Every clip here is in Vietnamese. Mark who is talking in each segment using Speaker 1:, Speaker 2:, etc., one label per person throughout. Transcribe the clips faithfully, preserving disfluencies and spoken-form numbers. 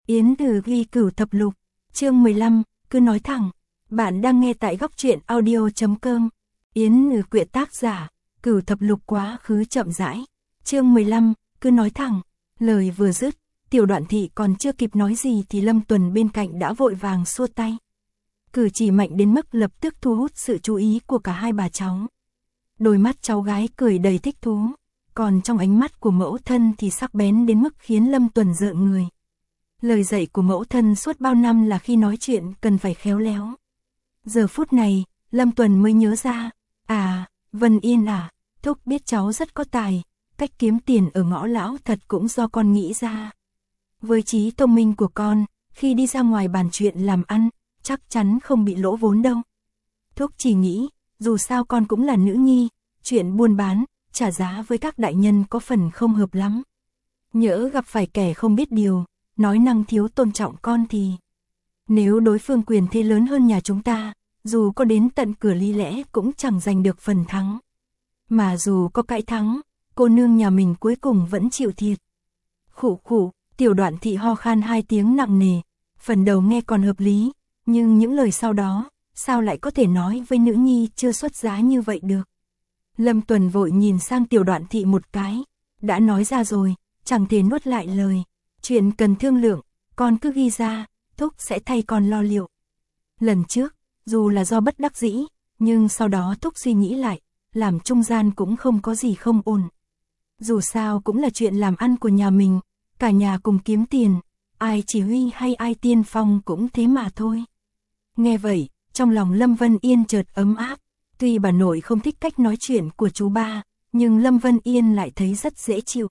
Speaker 1: Yến Từ ghi cửu thập lục, chương mười lăm, cứ nói thẳng. Bạn đang nghe tại góc truyện audio chấm com. Yến Từ quyện tác giả, cửu thập lục quá khứ chậm rãi. Chương mười lăm, cứ nói thẳng. Lời vừa dứt, Tiểu Đoạn Thị còn chưa kịp nói gì thì Lâm Tuần bên cạnh đã vội vàng xua tay. Cử chỉ mạnh đến mức lập tức thu hút sự chú ý của cả hai bà cháu. Đôi mắt cháu gái cười đầy thích thú, còn trong ánh mắt của mẫu thân thì sắc bén đến mức khiến Lâm Tuần rợn người. Lời dạy của mẫu thân suốt bao năm là khi nói chuyện cần phải khéo léo. Giờ phút này, Lâm Tuần mới nhớ ra, à, Vân Yên à, thúc biết cháu rất có tài, cách kiếm tiền ở ngõ lão thật cũng do con nghĩ ra. Với trí thông minh của con, khi đi ra ngoài bàn chuyện làm ăn, chắc chắn không bị lỗ vốn đâu. Thúc chỉ nghĩ, dù sao con cũng là nữ nhi, chuyện buôn bán, trả giá với các đại nhân có phần không hợp lắm. Nhỡ gặp phải kẻ không biết điều, nói năng thiếu tôn trọng con thì... Nếu đối phương quyền thế lớn hơn nhà chúng ta, dù có đến tận cửa lý lẽ cũng chẳng giành được phần thắng. Mà dù có cãi thắng, cô nương nhà mình cuối cùng vẫn chịu thiệt. Khụ khụ, Tiểu Đoạn Thị ho khan hai tiếng nặng nề, phần đầu nghe còn hợp lý, nhưng những lời sau đó, sao lại có thể nói với nữ nhi chưa xuất giá như vậy được. Lâm Tuần vội nhìn sang Tiểu Đoạn Thị một cái, đã nói ra rồi, chẳng thể nuốt lại lời. Chuyện cần thương lượng, con cứ ghi ra, thúc sẽ thay con lo liệu. Lần trước, dù là do bất đắc dĩ, nhưng sau đó thúc suy nghĩ lại, làm trung gian cũng không có gì không ổn. Dù sao cũng là chuyện làm ăn của nhà mình, cả nhà cùng kiếm tiền, ai chỉ huy hay ai tiên phong cũng thế mà thôi. Nghe vậy, trong lòng Lâm Vân Yên chợt ấm áp, tuy bà nội không thích cách nói chuyện của chú ba, nhưng Lâm Vân Yên lại thấy rất dễ chịu.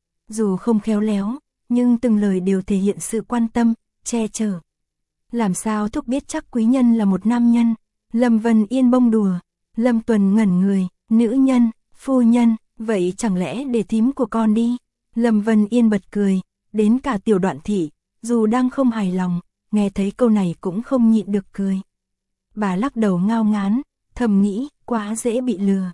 Speaker 1: Dù không khéo léo, nhưng từng lời đều thể hiện sự quan tâm, che chở. Làm sao thúc biết chắc quý nhân là một nam nhân? Lâm Vân Yên bông đùa. Lâm Tuần ngẩn người, nữ nhân, phu nhân, vậy chẳng lẽ để thím của con đi? Lâm Vân Yên bật cười, đến cả Tiểu Đoạn Thị, dù đang không hài lòng, nghe thấy câu này cũng không nhịn được cười. Bà lắc đầu ngao ngán, thầm nghĩ, quá dễ bị lừa.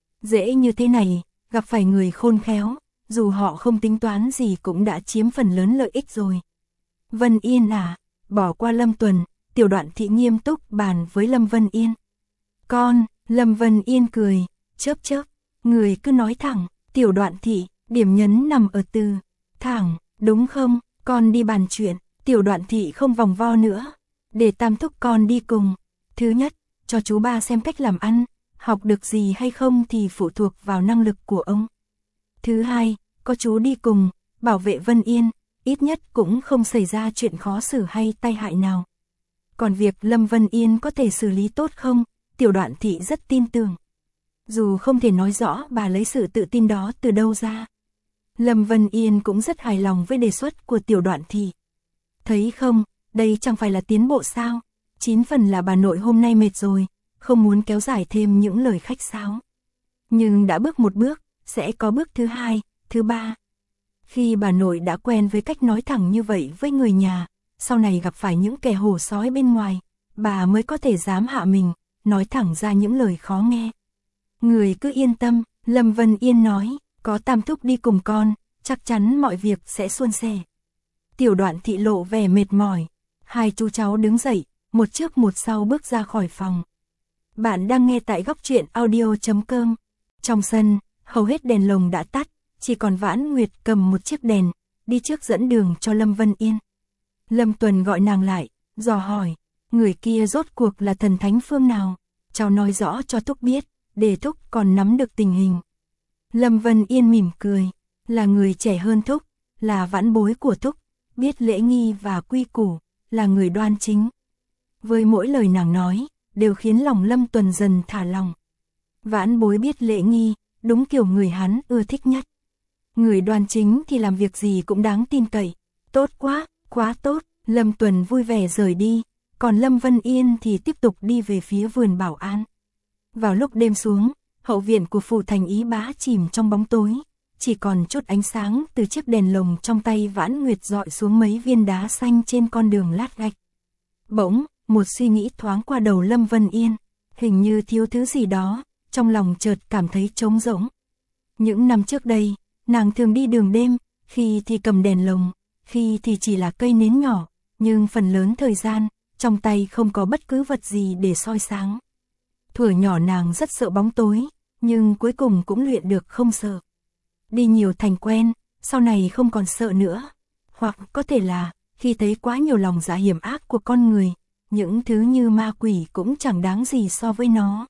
Speaker 1: Dễ như thế này, gặp phải người khôn khéo, dù họ không tính toán gì cũng đã chiếm phần lớn lợi ích rồi. Vân Yên à, bỏ qua Lâm Tuần, Tiểu Đoạn Thị nghiêm túc bàn với Lâm Vân Yên. Con, Lâm Vân Yên cười, chớp chớp, người cứ nói thẳng, Tiểu Đoạn Thị, điểm nhấn nằm ở từ, thẳng, đúng không, con đi bàn chuyện, Tiểu Đoạn Thị không vòng vo nữa, để tam thúc con đi cùng. Thứ nhất, cho chú ba xem cách làm ăn, học được gì hay không thì phụ thuộc vào năng lực của ông. Thứ hai, có chú đi cùng, bảo vệ Vân Yên, ít nhất cũng không xảy ra chuyện khó xử hay tai hại nào. Còn việc Lâm Vân Yên có thể xử lý tốt không, Tiểu Đoạn Thị rất tin tưởng. Dù không thể nói rõ bà lấy sự tự tin đó từ đâu ra. Lâm Vân Yên cũng rất hài lòng với đề xuất của Tiểu Đoạn Thị. Thấy không, đây chẳng phải là tiến bộ sao? Chín phần là bà nội hôm nay mệt rồi, không muốn kéo dài thêm những lời khách sáo. Nhưng đã bước một bước, sẽ có bước thứ hai, thứ ba. Khi bà nội đã quen với cách nói thẳng như vậy với người nhà, sau này gặp phải những kẻ hổ sói bên ngoài, bà mới có thể dám hạ mình, nói thẳng ra những lời khó nghe. Người cứ yên tâm, Lâm Vân Yên nói, có tam thúc đi cùng con, chắc chắn mọi việc sẽ suôn sẻ. Tiểu Đoạn Thị lộ vẻ mệt mỏi, hai chú cháu đứng dậy, một trước một sau bước ra khỏi phòng. Bạn đang nghe tại góc truyện audio chấm com. Trong sân, hầu hết đèn lồng đã tắt, chỉ còn Vãn Nguyệt cầm một chiếc đèn, đi trước dẫn đường cho Lâm Vân Yên. Lâm Tuần gọi nàng lại, dò hỏi, người kia rốt cuộc là thần thánh phương nào? Cháu nói rõ cho thúc biết, để thúc còn nắm được tình hình. Lâm Vân Yên mỉm cười, là người trẻ hơn thúc, là vãn bối của thúc, biết lễ nghi và quy củ, là người đoan chính. Với mỗi lời nàng nói, đều khiến lòng Lâm Tuần dần thả lòng. Vãn bối biết lễ nghi, đúng kiểu người hắn ưa thích nhất. Người đoan chính thì làm việc gì cũng đáng tin cậy. Tốt quá, quá tốt. Lâm Tuần vui vẻ rời đi, còn Lâm Vân Yên thì tiếp tục đi về phía vườn Bảo An. Vào lúc đêm xuống, hậu viện của phủ thành Ý Bá chìm trong bóng tối, chỉ còn chút ánh sáng từ chiếc đèn lồng trong tay Vãn Nguyệt dọi xuống mấy viên đá xanh trên con đường lát gạch. Bỗng, một suy nghĩ thoáng qua đầu Lâm Vân Yên, hình như thiếu thứ gì đó, trong lòng chợt cảm thấy trống rỗng. Những năm trước đây, nàng thường đi đường đêm, khi thì cầm đèn lồng, khi thì chỉ là cây nến nhỏ, nhưng phần lớn thời gian, trong tay không có bất cứ vật gì để soi sáng. Thuở nhỏ nàng rất sợ bóng tối, nhưng cuối cùng cũng luyện được không sợ. Đi nhiều thành quen, sau này không còn sợ nữa. Hoặc có thể là, khi thấy quá nhiều lòng dạ hiểm ác của con người, những thứ như ma quỷ cũng chẳng đáng gì so với nó.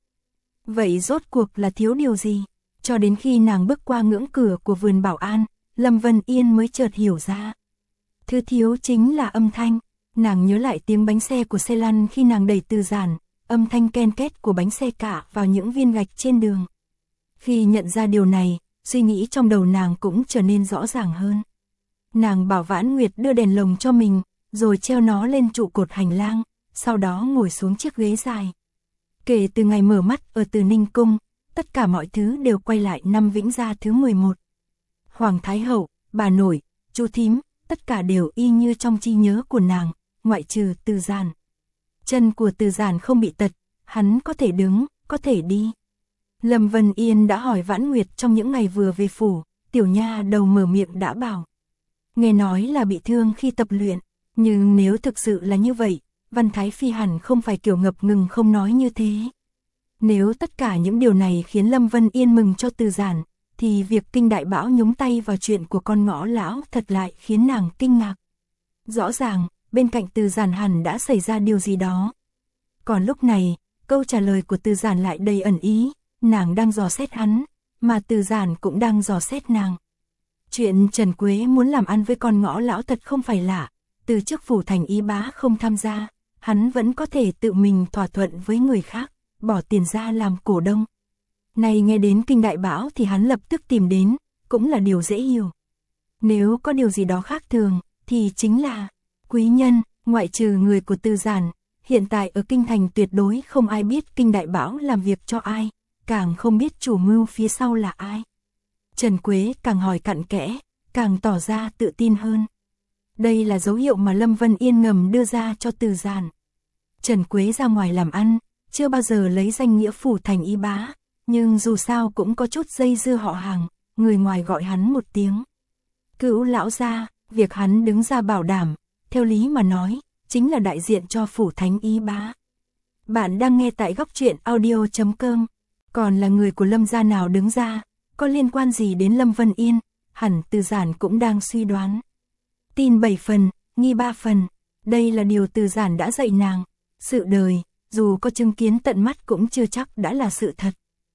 Speaker 1: Vậy rốt cuộc là thiếu điều gì? Cho đến khi nàng bước qua ngưỡng cửa của vườn Bảo An, Lâm Vân Yên mới chợt hiểu ra. Thứ thiếu chính là âm thanh. Nàng nhớ lại tiếng bánh xe của xe lăn khi nàng đẩy Từ Giản, âm thanh ken két của bánh xe cạ vào những viên gạch trên đường. Khi nhận ra điều này, suy nghĩ trong đầu nàng cũng trở nên rõ ràng hơn. Nàng bảo Vãn Nguyệt đưa đèn lồng cho mình, rồi treo nó lên trụ cột hành lang, sau đó ngồi xuống chiếc ghế dài. Kể từ ngày mở mắt ở Từ Ninh Cung, tất cả mọi thứ đều quay lại năm Vĩnh Gia thứ mười một. Hoàng Thái Hậu, bà nội, chú thím, tất cả đều y như trong trí nhớ của nàng, ngoại trừ Từ Giản. Chân của Từ Giản không bị tật, hắn có thể đứng, có thể đi. Lâm Vân Yên đã hỏi Vãn Nguyệt trong những ngày vừa về phủ, tiểu nha đầu mở miệng đã bảo. Nghe nói là bị thương khi tập luyện, nhưng nếu thực sự là như vậy, Văn Thái Phi hẳn không phải kiểu ngập ngừng không nói như thế. Nếu tất cả những điều này khiến Lâm Vân Yên mừng cho Từ Giản, thì việc Kinh Đại Bão nhúng tay vào chuyện của con ngõ lão thật lại khiến nàng kinh ngạc. Rõ ràng, bên cạnh Từ Giản hẳn đã xảy ra điều gì đó. Còn lúc này, câu trả lời của Từ Giản lại đầy ẩn ý, nàng đang dò xét hắn, mà Từ Giản cũng đang dò xét nàng. Chuyện Trần Quế muốn làm ăn với con ngõ lão thật không phải lạ, từ trước phủ thành Y Bá không tham gia, hắn vẫn có thể tự mình thỏa thuận với người khác, bỏ tiền ra làm cổ đông. Này nghe đến Kinh Đại Bão thì hắn lập tức tìm đến, cũng là điều dễ hiểu. Nếu có điều gì đó khác thường, thì chính là quý nhân, ngoại trừ người của Từ Giản, hiện tại ở Kinh Thành tuyệt đối không ai biết Kinh Đại Bão làm việc cho ai, càng không biết chủ mưu phía sau là ai. Trần Quế càng hỏi cặn kẽ, càng tỏ ra tự tin hơn. Đây là dấu hiệu mà Lâm Vân Yên ngầm đưa ra cho Từ Giản. Trần Quế ra ngoài làm ăn, chưa bao giờ lấy danh nghĩa phủ thành Y Bá, nhưng dù sao cũng có chút dây dưa họ hàng, người ngoài gọi hắn một tiếng Cữu lão gia, việc hắn đứng ra bảo đảm, theo lý mà nói, chính là đại diện cho phủ thánh Y Bá. Bạn đang nghe tại góc truyện audio chấm com, còn là người của Lâm gia nào đứng ra, có liên quan gì đến Lâm Vân Yên, hẳn Từ Giản cũng đang suy đoán. Tin bảy phần, nghi ba phần, đây là điều Từ Giản đã dạy nàng, sự đời, dù có chứng kiến tận mắt cũng chưa chắc đã là sự thật.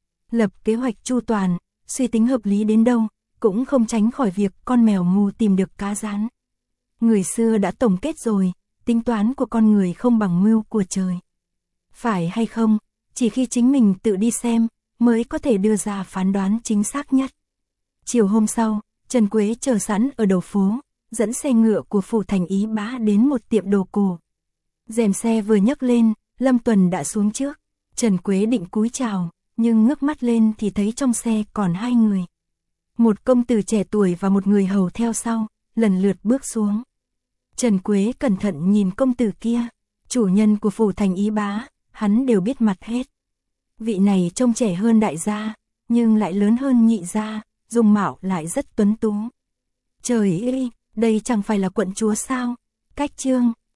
Speaker 1: Lập kế hoạch chu toàn, suy tính hợp lý đến đâu, cũng không tránh khỏi việc con mèo ngu tìm được cá rán. Người xưa đã tổng kết rồi, tính toán của con người không bằng mưu của trời. Phải hay không, chỉ khi chính mình tự đi xem, mới có thể đưa ra phán đoán chính xác nhất. Chiều hôm sau, Trần Quế chờ sẵn ở đầu phố, dẫn xe ngựa của phủ thành Y Bá đến một tiệm đồ cổ. Rèm xe vừa nhấc lên, Lâm Tuần đã xuống trước. Trần Quế định cúi chào, nhưng ngước mắt lên thì thấy trong xe còn hai người. Một công tử trẻ tuổi và một người hầu theo sau, lần lượt bước xuống. Trần Quế cẩn thận nhìn công tử kia, chủ nhân của phủ thành Y Bá, hắn đều biết mặt hết. Vị này trông trẻ hơn đại gia, nhưng lại lớn hơn nhị gia, dung mạo lại rất tuấn tú. Trời ơi, đây chẳng phải là quận chúa sao? Cách chương